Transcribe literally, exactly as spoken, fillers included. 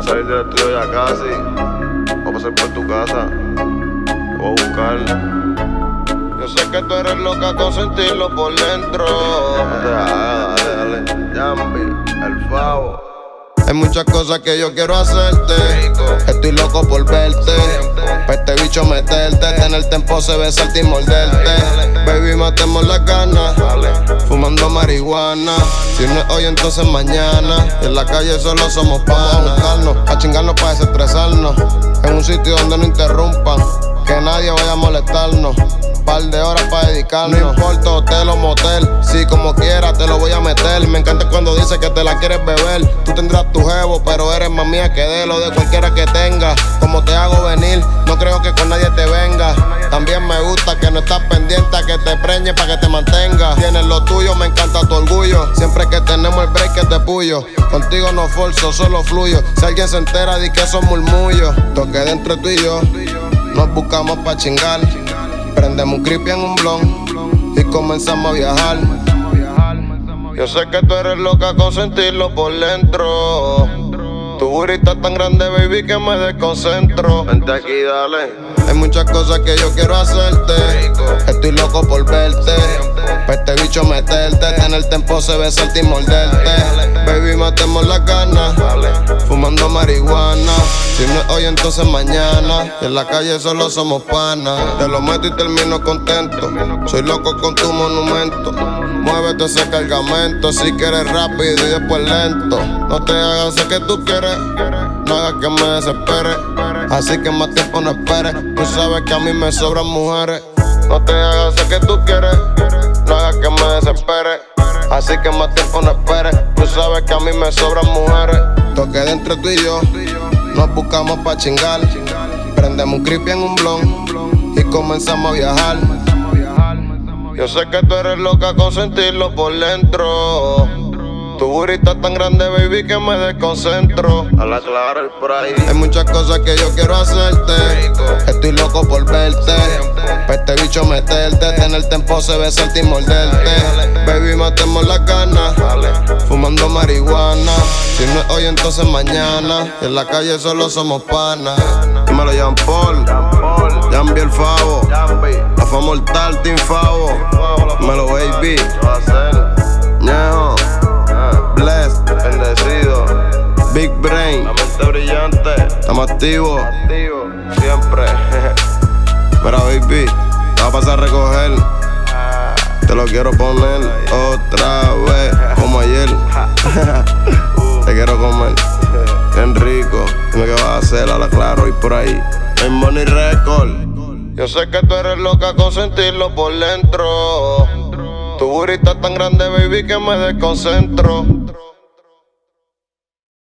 a salir del estudio ya casi. Voy a pasar por tu casa. Te voy a buscar. Yo sé que tú eres loca con sentirlo por dentro. No te hagas, dale, dale. Jambi, el Favo. Hay muchas cosas que yo quiero hacerte. Estoy loco por verte. Pa' este bicho meterte. Tenerte en pose, besarte y morderte. Baby, matemos las ganas. Fumando marihuana. Si no es hoy, entonces mañana. En la calle solo somos panas. A buscarnos, a chingarnos pa' desestresarnos. En un sitio donde no interrumpan. Que nadie vaya a molestarnos. Par de horas para dedicarnos. No importa hotel o motel, si como quiera te lo voy a meter. Me encanta cuando dices que te la quieres beber. Tú tendrás tu jevo, pero eres más mía que de lo de cualquiera que tenga. Como te hago venir, no creo que con nadie te venga. También me gusta que no estás pendiente a que te preñe pa' que te mantenga. Tienes lo tuyo, me encanta tu orgullo. Siempre que tenemos el break que te puyo. Contigo no forzo, solo fluyo. Si alguien se entera, di que son murmullos. Toque dentro tú y yo, nos buscamos pa' chingar. Prendemos un creepy en un blon y comenzamos a viajar. Yo sé que tú eres loca con sentirlo por dentro. Tu burrita es tan grande, baby, que me desconcentro. Vente aquí, dale. Hay muchas cosas que yo quiero hacerte. Estoy loco por verte. Pa' este bicho meterte. Tenerte en pose, besarte y morderte. Baby, matemos las ganas. Fumando marihuana. Si no es hoy, entonces mañana. Y en la calle solo somos panas. Te lo meto y termino contento. Soy loco con tu monumento. Muévete ese cargamento. Si quieres rápido y después lento. No te hagas sé que tú quieres. No hagas que me desespere. Así que más tiempo no esperes. Tú sabes que a mí me sobran mujeres. No te hagas sé que tú quieres. No hagas que me desespere. Así que más tiempo no esperes. Tú sabes que a mí me sobran mujeres. Toque dentro tú y yo, nos buscamos pa' chingar. Prendemos un creepy en un blon y comenzamos a viajar. Yo sé que tú eres loca con sentirlo por dentro. Tu burrita es tan grande, baby, que me desconcentro. A la clara el por ahí. Hay muchas cosas que yo quiero hacerte. Estoy loco por verte. Pa' este bicho meterte. Tenerte en pose, besarte y morderte. Baby, matemos las ganas. Fumando marihuana. Si no es hoy, entonces mañana. Y en la calle solo somos panas. Dímelo, Jean Paul. Jambi el Favo. La fama mortal, Team Favo. Dímelo, baby. Ñejo. Blessed, bendecido. Big Brain. La mente brillante. Estamos activos. Activo, siempre. Mira, baby, te va a pasar a recoger. Te lo quiero poner otra vez, como ayer. Te quiero comer, bien rico. Dime qué vas a hacer, a la claro y por ahí. En Money Record. Yo sé que tú eres loca con sentirlo por dentro. Tu burrita es tan grande, baby, que me desconcentro.